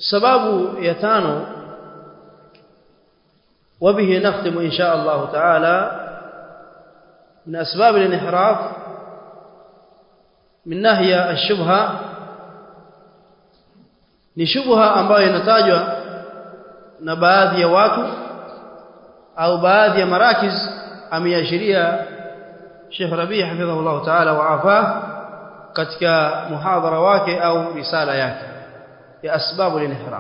sababu ya tano وبه نختم إن شاء الله تعالى من أسباب الانحراف من ناحية الشبهة ni shubha ambayo inatajwa na baadhi ya watu au baadhi ya marakiz ameashiria Sheikh Rabi' hafidhahullah ta'ala wa afah katika muhadhara wake au risala yake ya asbabul inhiraf.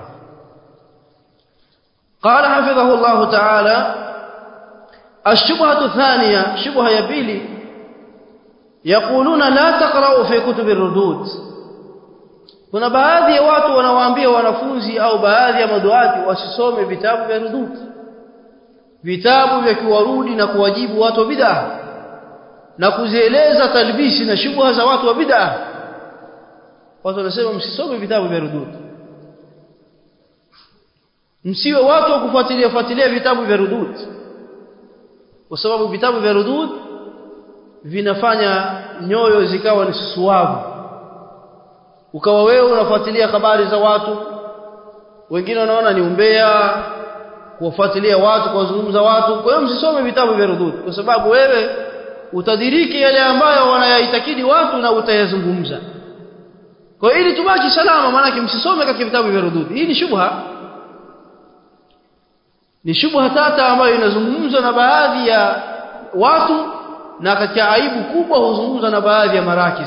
قال حفظه الله تعالى الشبهة الثانية شبهة ya pili يقولون لا تقرأوا في كتب الردود. Kuna baadhi ya watu wanawaambia wanafunzi au baadhi ya maduati wasisome vitabu vya rudud, vitabu vya kuwarudi na kuwajibu watu wa bid'ah na kuzieleza talbisi na shubha za watu wa bid'ah. Watu wanasema msisome vitabu vya rudud, msiwe watu wa kufuatilia vitabu vya rudud, kwa sababu vitabu vya rudud vinafanya nyoyo zikawa ni susuavu. Ukawa wewe unafuatilia habari za watu wengine, wanaona ni umbea kuwafuatilia watu, kuwazungumza watu. Kwa hiyo msisome vitabu vya rudud, kwa sababu wewe utadiriki yale ambayo wanayaitakidi watu na utayazungumza. Kwa hiyo ili tubaki salama, maana msisome katika vitabu vya rudud. Hii ni shubha tata ambayo inazungumzwa na baadhi ya watu, na katika aibu kubwa huzungumzwa na baadhi ya marakiz.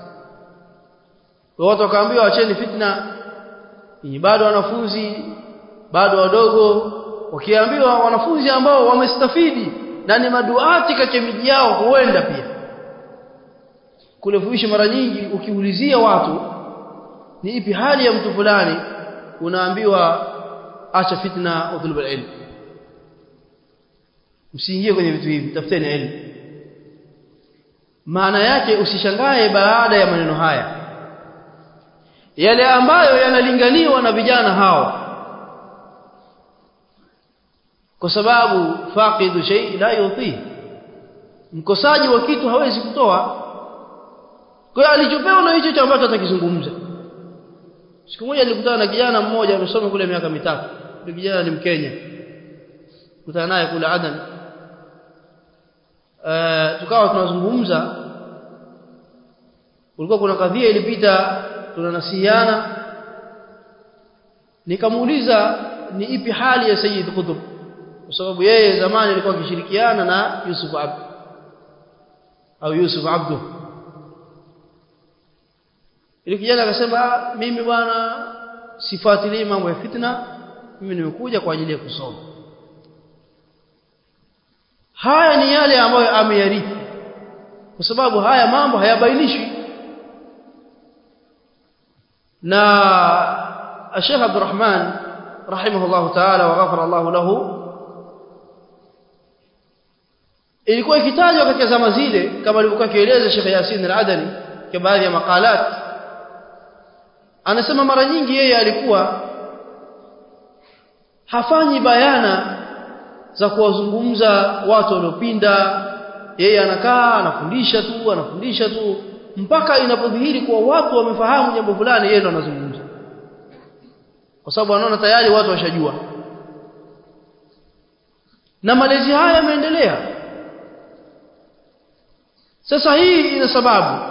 Watu wakaambiwa acheni fitna, ni bado wanafunzi bado wadogo. Wakiambiwa wanafunzi ambao wamestafidi na ni maduati katika miji yao, huenda pia kule fuishi. Mara nyingi ukiulizia watu ni ipi hali ya mtu fulani, unaambiwa acha fitna udhulul ilm, msiingie kwenye vitu hivi, tafuteni elimu. Maana yake usishangae baada ya maneno haya yale ambayo yanalinganiwa na vijana hao, kwa sababu faqidu shay la yuti, mkosaji wa kitu hawezi kutoa. Kwa hiyo alichopewa na hicho ambacho atakizungumza. Siku moja nilikutana na kijana mmoja amesoma kule miaka 3. Yule kijana ni Mkenya, kutana naye kule Adan. Tukawa tunazungumza, kulikuwa kuna kadhia ilipita, tunanasihiana. Nikamuuliza ni ipi hali ya Sayyid Qutb, kwa sababu yeye zamani alikuwa akishirikiana na Yusuf Abdu. Ile kijana akasema mimi bwana sifuatilii mambo ya fitna, mimi nimekuja kwa ajili ya kusoma. Haya ni yale ambayo ameyarithi, kwa sababu haya mambo hayabainishwi. Na Sheikh Abdurrahman rahimahullah ta'ala wa ghafara Allah lahu, ilikuwa ikitajwa katika zama zile kama alivyokuwa kieleza Sheikh Yasin al-Adani kwa baadhi ya makalat. Anasema mara nyingi yeye alikuwa hafanyi bayana za kuwazungumza watu waliopinda. Yeye anakaa anafundisha tu mpaka inapodhihiri kwa watu wamefahamu jambo fulani, yeye ndo anazungumza, kwa sababu anaona tayari watu washajua. Na malezi haya yameendelea. Sasa hii ina sababu,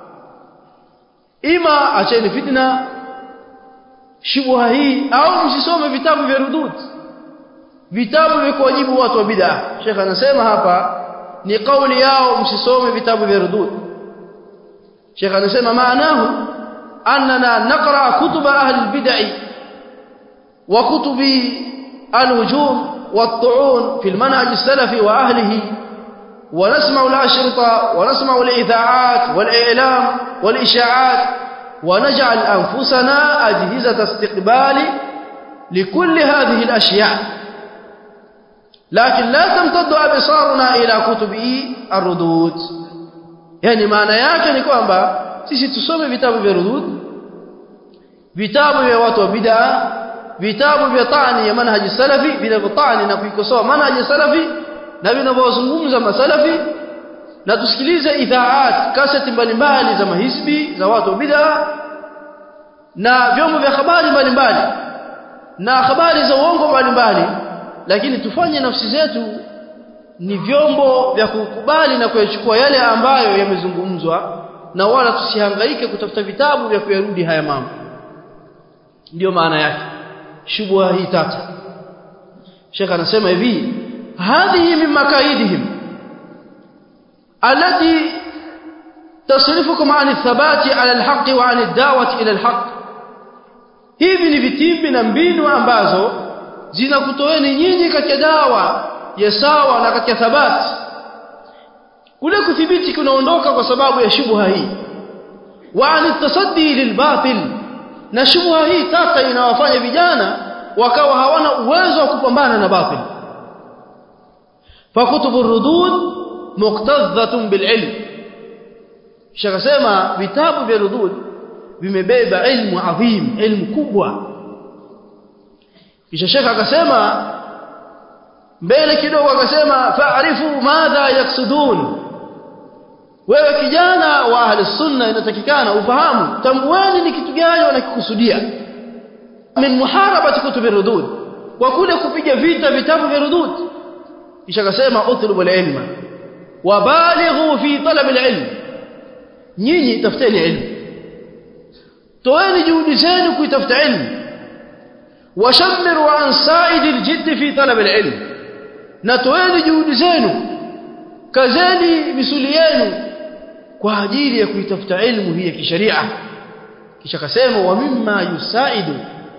ima acheni fitna, shubha hii, au msisome vitabu vya rudud, vitabu vya kuwajibu watu wa bid'ah. Sheikh anasema hapa ni kauli yao, msisome vitabu vya rudud. Sheikh anasema maanahu annana naqra kutuba ahli al-bid'ah wa kutubi al-hujum wat-tu'un fi al-manhaj as-salafi wa ahlihi, wa nasma'u al-ashrita wa nasma'u al-idha'at wal-i'lam wal-isha'at, wa naj'al anfusana ajhizata istiqbali likulli hadhihi al-ashya', lakin la tamtaddu absaruna ila kutubi ar-rudud. Yani maana yake ni kwamba sisi tusome vitabu vya rudud, vitabu vya watu wa bid'ah, vitabu vya ta'ni ya manhaji salafi, vinavyotani na kuikosoa manhaji salafi na vinavyozungumza masalafi, na tusikilize idhaat, kaseti mbalimbali za mahisbi za watu wa bid'ah na vyombo vya habari mbalimbali na habari za uongo mbalimbali, lakini tufanye nafsi zetu ni vyombo vya kukubali na kuyachukua yale ambayo yamezungumzwa, na wala tusihangaike kutafuta vitabu vya kuyarudi haya mambo. Ndio maana yake shubha hii tata. Sheikh anasema hivi, hadhihi min makaidihim allati tasrifukum an athabati ala alhaq wa an ad-da'wati ila alhaq. Hivi ni vitimbi na mbinu ambazo zinakutoeni nyinyi katika dawa ya sawa na katika thabati. Kule kuthibiti kunaondoka kwa sababu ya shubha hii. Wa an at-tasaddi lilbatil, na shubha hii tata inawafanya vijana wakawa hawana uwezo wa kupambana na batil. Fa kutubu rudud muqtadhatun bililm. Shakasema vitabu vya rudud vimebeba ilmu adhim, ilmu kubwa. Kisha Sheikh akasema mbele kidogo, akasema fa'rifu madha yaksudun. Wewe kijana wa ahli sunna inatakikana ufahamu, tambueni ni kitu gani wanakikusudia min muharabati kutubi rudud, wa kule kupiga vita vitabu vya rudud. Kisha akasema utlubu al-ilma wa balighu fi talab al-ilm. Nyinyi tafuteni ilmu, toeni juhudi zenu kuitafuta ilmu. Washammiru an sa'id al-jidd fi talab al-ilm, na toeni juhudi zenu, kazeni misuli yenu kwa ajili ya kuitafuta ilmu hii ya kisharia. Kisha akasema wa mimma yusaidu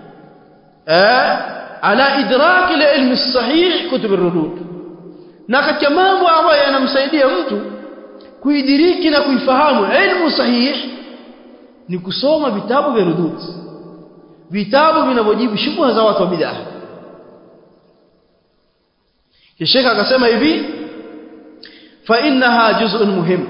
ala idrak al-ilm as-sahih kutub ar-rudud, na katika mambo ambayo yanamsaidia mtu kuidiriki na kuifahamu ilmu sahih ni kusoma vitabu vya rudud, vitabu vinavyojibu shubha za watu wa bid'ah. Sheikh akasema hivi, fa innaha juz'un muhim,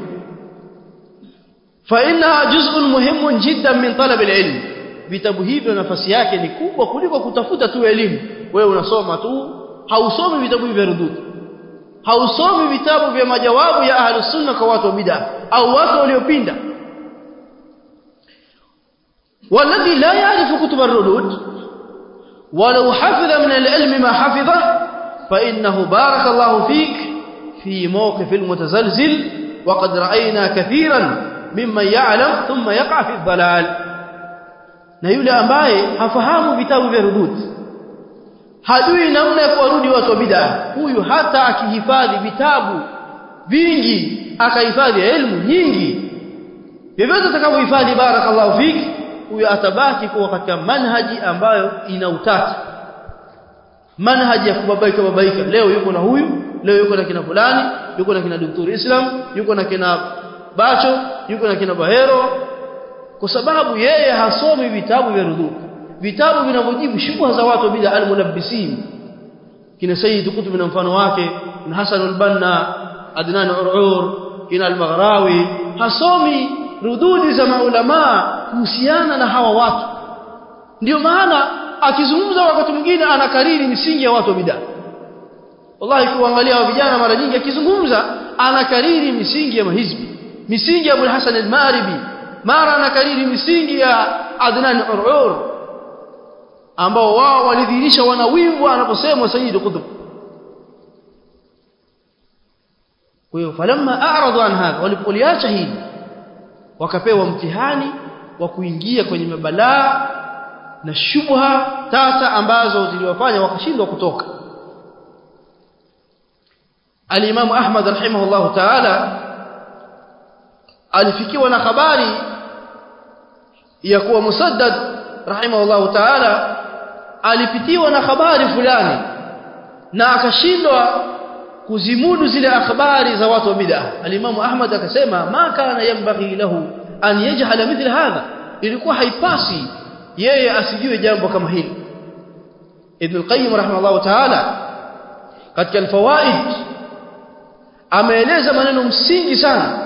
fa innaha juz'un muhimun jiddan min talab al-ilm. Vitabu hivyo nafasi yake ni kubwa kuliko kutafuta tu elimu. Wewe unasoma tu, hausomi vitabu vya rudud, hausomi vitabu vya majawabu ya ahli sunna kwa watu wa bid'ah au watu waliopinda. والذي لا يعرف كتب الردود ولو حفظ من العلم ما حفظه فإنه بارك الله فيك في موقف المتزلزل، وقد رأينا كثيرا ممن يعلم ثم يقع في الضلال. na yule ambaye hafahamu vitabu vya rudud, hajui namna ya kuwarudi watu wa bid'ah, huyu hata akihifadhi vitabu vingi, akahifadhi elimu nyingi, vyovyote atakavyohifadhi, barakallahu fik, huyu atabaki kuwa katika manhaji ambayo ina utata, manhaji ya kubabaika. Leo yuko na huyu, leo yuko na kina fulani, yuko na kina Dr. Islam, yuko na kina Bacho, yuko na kina Bahero, kwa sababu yeye hasomi vitabu vya rudud, vitabu vinavyojibu shubha za watu bila al-mulabbisin, kina Sayyid Qutb na mfano wake, na Hasan al-Banna, Adnan Urur, kina al-Maghrawi. Hasomi rududi za maulama kuhusiana na hawa watu. Ndio maana akizungumza wakati mwingine anakariri misingi ya watu wa bid'ah. Wallahi kuangalia wa vijana mara nyingi akizungumza anakariri misingi ya mahizbi, misingi ya Abu Hasan al-Maribi, mara anakariri misingi ya Adnan Urur, ambao wao walidhihirisha wanawivu anaposema Sayyid Qutb. Kwa hiyo falamma a'radu an hadha, walipoliacha hili wakapewa mtihani wa kuingia kwenye mabalaa na shubha tata ambazo ziliwafanya wakashindwa kutoka. Al-Imam Ahmad rahimahullah ta'ala alifikiwa na habari ya kuwa Musaddad rahimahullah ta'ala alipitiwa na habari fulani na akashindwa kuzimudu zile habari za watu wa bid'ah. Al-Imam Ahmad akasema ma kana yanbaghi lahu an yajhala mithla hadha, ilikuwa haipasi yeye asijue jambo kama hili. Ibn al-Qayyim rahimahullah ta'ala katika al-Fawaid ameeleza maneno msingi sana.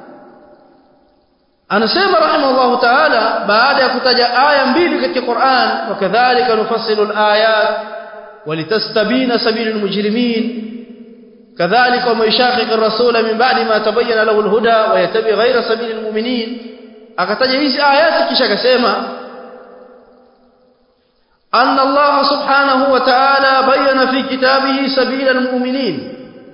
Anasema rahimahullah ta'ala baada ya kutaja aya mbili katika Qur'an, wakadhalika nufassilu al-ayat walitastabina sabilul mujrimin كذلك ومن يشاقق الرسول من بعد ما تبين له الهدى ويتبع غير سبيل المؤمنين. akataja hizi ayati kisha akasema anna Allah سبحانه وتعالى بين في كتابه سبيل المؤمنين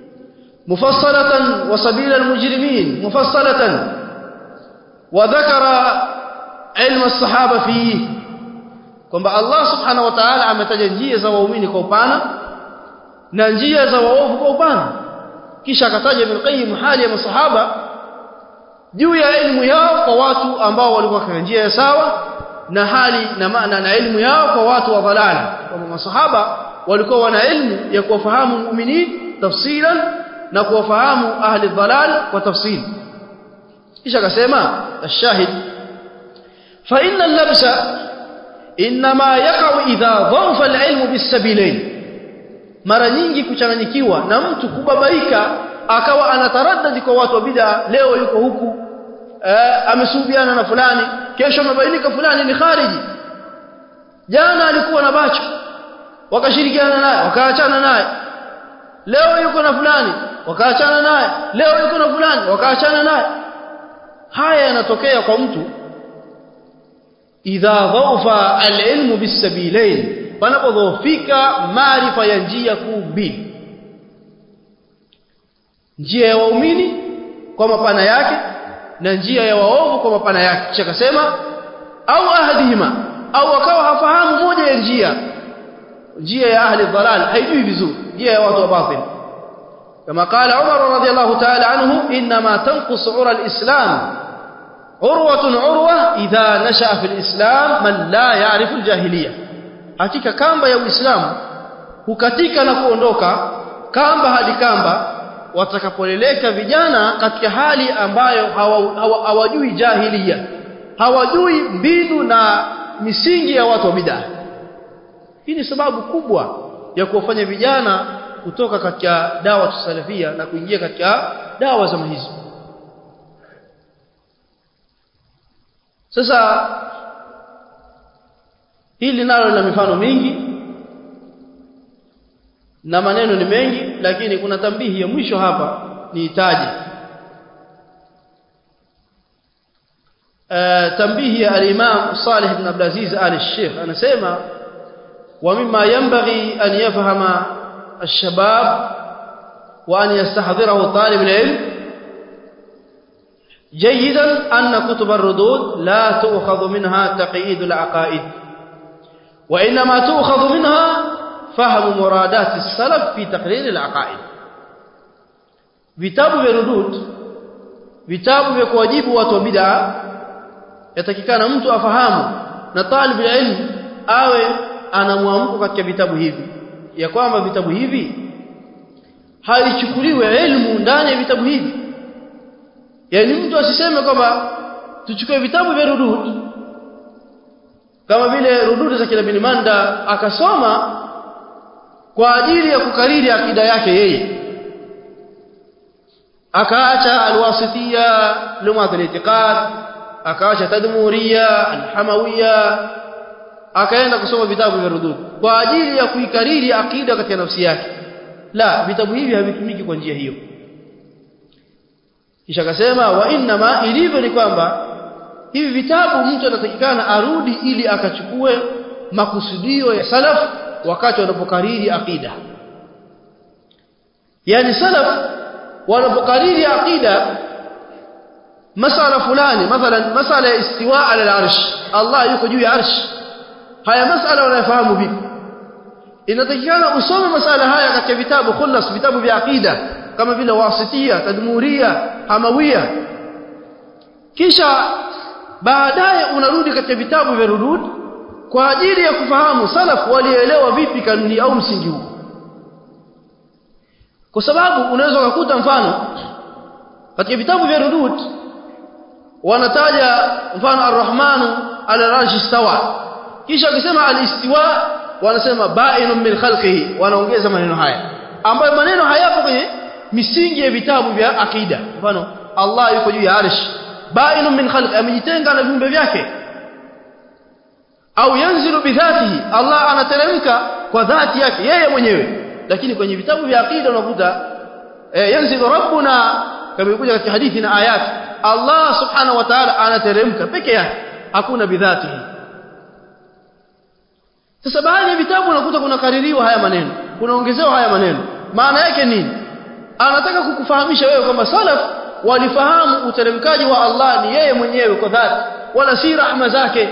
مفصلة وسبيل المجرمين مفصلة وذكر علم الصحابة فيه kwamba Allah subhanahu wa ta'ala ametaja njia za waumini kwa upana na njia za waovu kwa upana kisha akataja Ibn Qayyim hali ya masahaba juu ya elimu yao kwa watu ambao walikuwa kwa njia ya sawa na hali na maana na elimu yao kwa watu wa dhalala kwamba masahaba walikuwa wana elimu ya kuwafahamu muumini tafsilan na kuwafahamu ahli dhalal kwa tafsili kisha akasema ashahid fa inna al-labsa inma yaqa'u idha dhawfa al-ilmu bis-sabilain mara nyingi kuchanganyikiwa na mtu kubabaika akawa anataraddadi kwa watu wa bid'a leo yuko huku amesubiana na fulani kesho amebainika fulani ni khariji jana alikuwa na bacho wakashirikiana naye wakaachana naye leo yuko na fulani wakaachana naye leo yuko na fulani wakaachana naye haya yanatokea kwa mtu idha dhawfa al-ilmu bis-sabilain panapodhoofika maarifa ya njia kuu mbili njia ya waumini kwa mapana yake na njia ya waovu kwa mapana yake kisha akasema au ahadihima au akawa hafahamu moja ya njia ya ahli dhalal haijui vizuri njia ya watu wa batil kama qala Umar radhiyallahu ta'ala anhu inma tanqus ura al-islam urwatun urwa idha nasha'a fi al-islam man la ya'rifu al-jahiliya hakika kamba ya Uislamu hukatika na kuondoka kamba hadi kamba watakapoleleka vijana katika hali ambayo hawajui jahiliya hawajui mbinu na misingi ya watu wa bid'ah hii ni sababu kubwa ya kuwafanya vijana kutoka katika dawa tusalafia na kuingia katika dawa za mahizi sasa hili nalo lina mifano mingi na maneno ni mengi lakini kuna tambihi ya mwisho hapa nihitaji tambihi ya al-Imam Salih ibn Abdul Aziz al-Sheikh anasema wa mimma yanbaghi an yafhama ash-shabab wa an yastahdhirahu talib al-ilm جيدا أن كتب الردود لا تؤخذ منها تقييد العقائد وإنما تؤخذ منها فهم مرادات السلف في تقرير العقائد vitabu vya rudud vitabu vya kuwajibu watu wa bid'a yatakikana mtu afahamu na talib ilm awe anamwamko katika vitabu hivi ya kwamba vitabu hivi haichukuliwe elimu ndani ya vitabu hivi yani mtu asiseme kwamba tuchukue vitabu vya rudud kama vile rudud za kila bin Manda akasoma kwa ajili ya kukariri akida yake yeye akaacha alwasitiyya lumat al-i'tiqad akaacha tadmuriyya alhamawiyya akaenda kusoma vitabu vya rudud kwa ajili ya kuikariri akida katika nafsi yake la vitabu hivi havitumiki kwa njia hiyo kisha akasema wa inma ilivyo ni kwamba hivi vitabu mtu anatakikana arudi ili akachukue makusudio ya salaf wakati wanapokariri akida yani salaf wanapokariri akida masala fulani mathalan masala ya istiwa ala al-arsh Allah yuko juu ya arsh haya masala wanafahamu vipi inatakikana usome masala haya katika vitabu khulas vitabu vya akida kama vile wasitiyya tadmuriyya hamawiyya kisha baadaye unarudi katika vitabu vya rudud kwa ajili ya kufahamu salaf walielewa vipi kanuni au msingi huu kwa sababu unaweza kukuta mfano katika vitabu vya rudud wanataja mfano ar-rahmanu ala al-arshi istawa kisha akisema al-istiwa wanasema ba'inun min khalqihi wanaongeza maneno haya ambayo maneno hayapo kwenye misingi ya vitabu vya akida mfano Allah yuko juu ya arsh ba'inun min khalqi amejitenga na viumbe vyake au yanzilu bi dhatihi Allah anateremka kwa dhati yake yeye mwenyewe lakini kwenye vitabu vya akida unakuta yanzilu rabbuna kama ilikuja katika hadithi na ayat Allah subhanahu wa ta'ala anateremka peke yake hakuna bi dhatihi Sasa baadhi ya vitabu unakuta kuna kaririwa haya maneno, kunaongezewa haya maneno. Maana yake nini? Anataka kukufahamisha wewe kwamba salaf walifahamu uteremkaji wa Allah ni yeye mwenyewe kwa dhati, wala si rahma zake,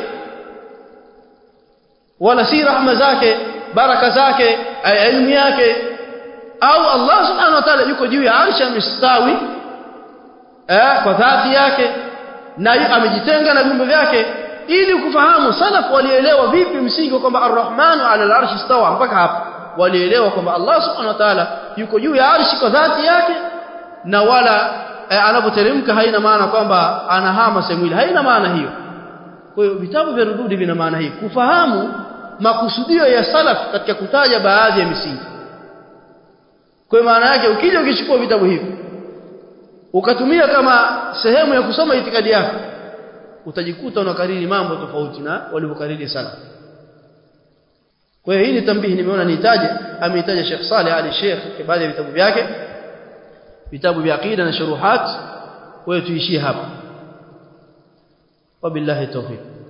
wala si rahma zake, baraka zake, elimu yake, au Allah subhanahu wa ta'ala yuko juu ya arshi amestawi kwa dhati yake na amejitenga na viumbe vyake. Ili kufahamu salaf walielewa vipi msingi kwamba Ar-Rahmanu 'ala al-'arshi istawa, mpaka hapo walielewa kwamba Allah subhanahu wa ta'ala yuko juu ya arshi kwa dhati yake, na wala anapoteremka haina maana kwamba anahama sehemu, haina maana hiyo. Kwa hiyo vitabu vya rududi vina maana hii, kufahamu makusudio ya salaf katika kutaja baadhi ya misingi. Kwa maana yake ukija ukichukua vitabu hivi ukatumia kama sehemu ya kusoma itikadi yako, utajikuta unakariri mambo tofauti na walivyokariri salaf. Kwa hiyo hii ni tambihi nimeona nihitaje, ameitaja Sheikh Saleh Ali Sheikh kwa baadhi ya vitabu vyake, vitabu vya aqida na shuruhat. Kwa hiyo tuishie hapa. Wabillahi tawfiq.